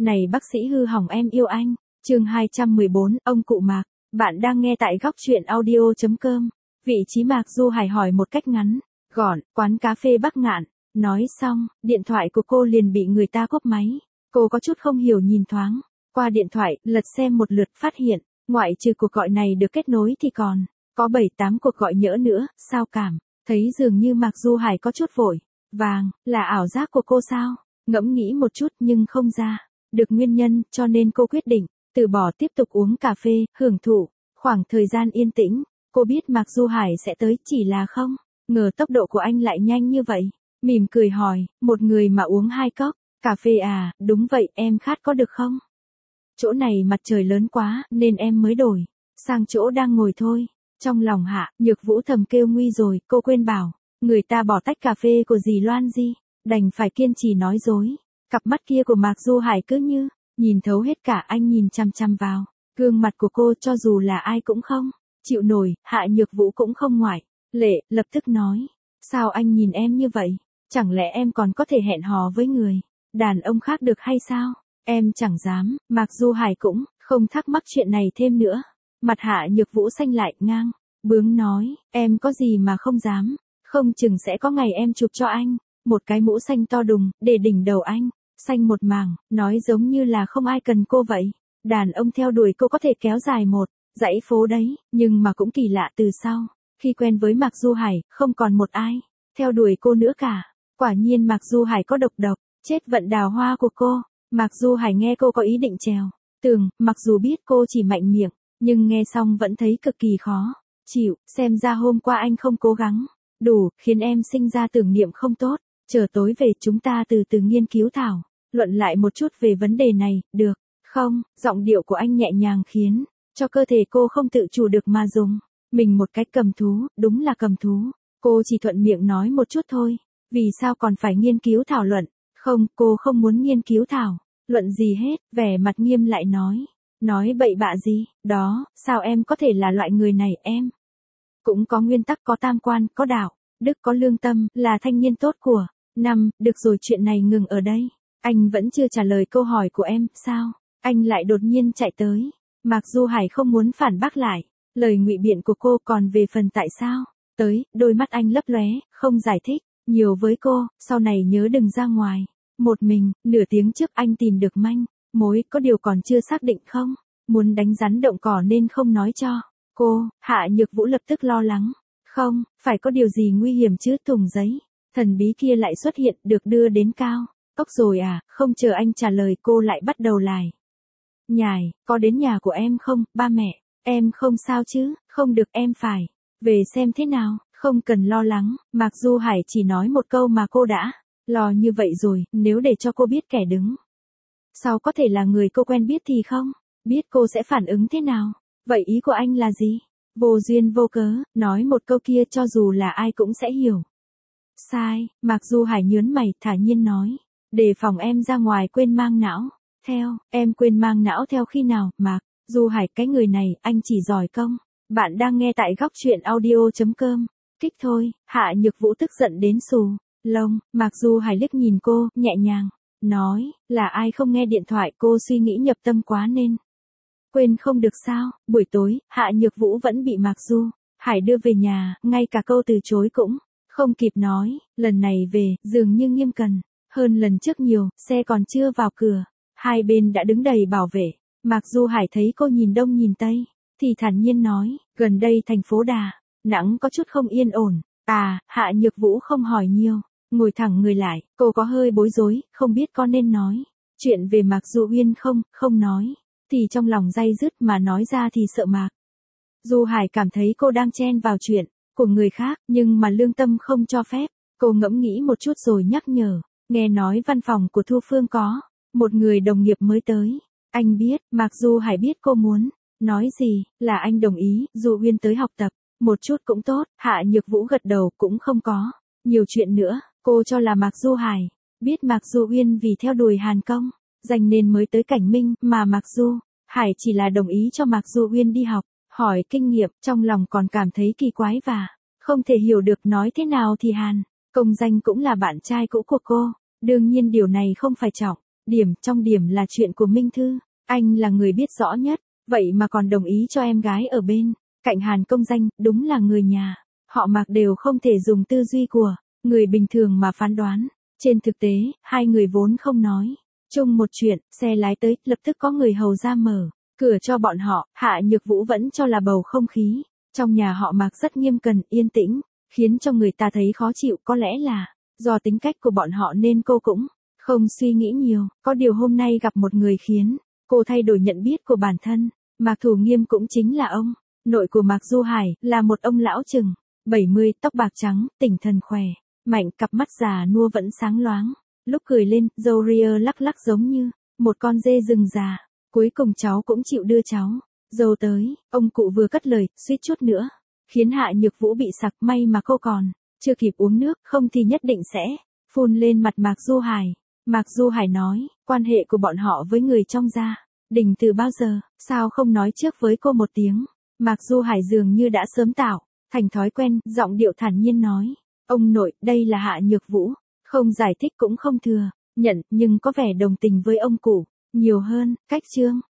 Này bác sĩ hư hỏng em yêu anh. Chương 214, ông cụ Mạc. Bạn đang nghe tại góc truyện audio.com. Vị trí Mạc Du Hải hỏi một cách ngắn, gọn, quán cà phê Bắc Ngạn. Nói xong, điện thoại của cô liền bị người ta cốp máy. Cô có chút không hiểu nhìn thoáng qua điện thoại, lật xem một lượt phát hiện, ngoại trừ cuộc gọi này được kết nối thì còn có 7-8 cuộc gọi nhỡ nữa, sao cảm thấy dường như Mạc Du Hải có chút vội vàng, là ảo giác của cô sao? Ngẫm nghĩ một chút nhưng không ra được nguyên nhân, cho nên cô quyết định từ bỏ tiếp tục uống cà phê, hưởng thụ khoảng thời gian yên tĩnh. Cô biết Mạc Du Hải sẽ tới, chỉ là không ngờ tốc độ của anh lại nhanh như vậy. Mỉm cười hỏi, một người mà uống 2 cốc cà phê à? Đúng vậy, em khát có được không? Chỗ này mặt trời lớn quá, nên em mới đổi sang chỗ đang ngồi thôi. Trong lòng Hạ Nhược Vũ thầm kêu nguy rồi, cô quên bảo người ta bỏ tách cà phê của dì Loan Di, đành phải kiên trì nói dối. Cặp mắt kia của Mạc Du Hải cứ như nhìn thấu hết cả, anh nhìn chăm chăm vào gương mặt của cô, cho dù là ai cũng không chịu nổi. Hạ Nhược Vũ cũng không ngoại lệ, lập tức nói, sao anh nhìn em như vậy? Chẳng lẽ em còn có thể hẹn hò với người đàn ông khác được hay sao? Em chẳng dám. Mạc Du Hải cũng không thắc mắc chuyện này thêm nữa. Mặt Hạ Nhược Vũ xanh lại, ngang bướng nói, em có gì mà không dám, không chừng sẽ có ngày em chụp cho anh một cái mũ xanh to đùng, để đỉnh đầu anh xanh một mảng, nói giống như là không ai cần cô vậy. Đàn ông theo đuổi cô có thể kéo dài một dãy phố đấy, nhưng mà cũng kỳ lạ, từ sau khi quen với Mạc Du Hải, không còn một ai theo đuổi cô nữa cả. Quả nhiên Mạc Du Hải có độc, chết vận đào hoa của cô. Mạc Du Hải nghe cô có ý định trèo tường, mặc dù biết cô chỉ mạnh miệng, nhưng nghe xong vẫn thấy cực kỳ khó chịu. Xem ra hôm qua anh không cố gắng đủ, khiến em sinh ra tưởng niệm không tốt. Chờ tối về chúng ta từ từ nghiên cứu thảo luận lại một chút về vấn đề này, được không? Giọng điệu của anh nhẹ nhàng khiến cho cơ thể cô không tự chủ được mà dùng mình một cách cầm thú. Đúng là cầm thú. Cô chỉ thuận miệng nói một chút thôi. Vì sao còn phải nghiên cứu thảo luận? Không, cô không muốn nghiên cứu thảo luận gì hết. Vẻ mặt nghiêm lại nói bậy bạ gì đó, sao em có thể là loại người này? Em cũng có nguyên tắc, có tam quan, có đạo đức, có lương tâm, là thanh niên tốt của năm. Được rồi, chuyện này ngừng ở đây. Anh vẫn chưa trả lời câu hỏi của em, sao anh lại đột nhiên chạy tới? Mạc Du Hải không muốn phản bác lại lời ngụy biện của cô, còn về phần tại sao tới, đôi mắt anh lấp lóe, không giải thích nhiều với cô. Sau này nhớ đừng ra ngoài một mình. Nửa tiếng trước anh tìm được manh mối, có điều còn chưa xác định, không muốn đánh rắn động cỏ nên không nói cho cô. Hạ Nhược Vũ lập tức lo lắng, không phải có điều gì nguy hiểm chứ? Thùng giấy thần bí kia lại xuất hiện, được đưa đến cao tốc rồi à? Không chờ anh trả lời, cô lại bắt đầu lải nhải, có đến nhà của em không? Ba mẹ em không sao chứ? Không được, em phải về xem thế nào. Không cần lo lắng. Mạc Du Hải chỉ nói một câu mà cô đã lo như vậy rồi. Nếu để cho cô biết kẻ đứng sau có thể là người cô quen biết thì không biết cô sẽ phản ứng thế nào. Vậy ý của anh là gì? Vô duyên vô cớ nói một câu kia, cho dù là ai cũng sẽ hiểu sai. Mạc Du Hải nhớn mày, thản nhiên nói, đề phòng em ra ngoài quên mang não theo. Em quên mang não theo khi nào? Mạc Du Hải, cái người này, anh chỉ giỏi công. Bạn đang nghe tại góc truyện audio.com. Kích thôi. Hạ Nhược Vũ tức giận đến xù lông. Mạc Du Hải liếc nhìn cô, nhẹ nhàng nói, là ai không nghe điện thoại? Cô suy nghĩ nhập tâm quá nên quên không được sao? Buổi tối, Hạ Nhược Vũ vẫn bị Mạc Du Hải đưa về nhà, ngay cả câu từ chối cũng không kịp nói. Lần này về, dường như nghiêm cẩn hơn lần trước nhiều, xe còn chưa vào cửa, hai bên đã đứng đầy bảo vệ. Mạc Du Hải thấy cô nhìn đông nhìn tây, thì thản nhiên nói, gần đây thành phố Đà Nẵng có chút không yên ổn. À, Hạ Nhược Vũ không hỏi nhiều, ngồi thẳng người lại. Cô có hơi bối rối, không biết có nên nói chuyện về Mạc Du Uyên không nói thì trong lòng day dứt, mà nói ra thì sợ Mạc Du Hải cảm thấy cô đang chen vào chuyện của người khác, nhưng mà lương tâm không cho phép. Cô ngẫm nghĩ một chút rồi nhắc nhở, nghe nói văn phòng của Thu Phương có một người đồng nghiệp mới tới. Anh biết. Mạc Du Hải biết cô muốn nói gì, là anh đồng ý Du Uyên tới học tập một chút cũng tốt. Hạ Nhược Vũ gật đầu, cũng không có nhiều chuyện nữa. Cô cho là Mạc Du Hải biết Mạc Du Uyên vì theo đuổi Hàn Công dành nên mới tới Cảnh Minh, mà Mạc Du Hải chỉ là đồng ý cho Mạc Du Uyên đi học, hỏi kinh nghiệm. Trong lòng còn cảm thấy kỳ quái và không thể hiểu được, nói thế nào thì Hàn Công danh cũng là bạn trai cũ của cô. Đương nhiên điều này không phải trọng Trong điểm là chuyện của Minh Thư, anh là người biết rõ nhất, vậy mà còn đồng ý cho em gái ở bên cạnh Hàn Công Danh, đúng là người nhà họ Mạc đều không thể dùng tư duy của người bình thường mà phán đoán. Trên thực tế, hai người vốn không nói chung một chuyện, xe lái tới, lập tức có người hầu ra mở cửa cho bọn họ. Hạ Nhược Vũ vẫn cho là bầu không khí trong nhà họ Mạc rất nghiêm cẩn, yên tĩnh, khiến cho người ta thấy khó chịu. Có lẽ là do tính cách của bọn họ nên cô cũng không suy nghĩ nhiều. Có điều hôm nay gặp một người khiến cô thay đổi nhận biết của bản thân. Mạc Thủ Nghiêm cũng chính là ông nội của Mạc Du Hải, là một ông lão chừng 70, tóc bạc trắng, tinh thần khỏe mạnh, cặp mắt già nua vẫn sáng loáng. Lúc cười lên, râu ria lắc lắc giống như một con dê rừng già. Cuối cùng cháu cũng chịu đưa cháu dâu tới. Ông cụ vừa cất lời, suýt chút nữa khiến Hạ Nhược Vũ bị sặc. May mà cô còn chưa kịp uống nước, không thì nhất định sẽ phun lên mặt Mạc Du Hải. Mạc Du Hải nói, quan hệ của bọn họ với người trong gia đình từ bao giờ, sao không nói trước với cô một tiếng. Mạc Du Hải dường như đã sớm tạo thành thói quen, giọng điệu thản nhiên nói, ông nội, đây là Hạ Nhược Vũ. Không giải thích cũng không thừa nhận, nhưng có vẻ đồng tình với ông cụ nhiều hơn. Cách chương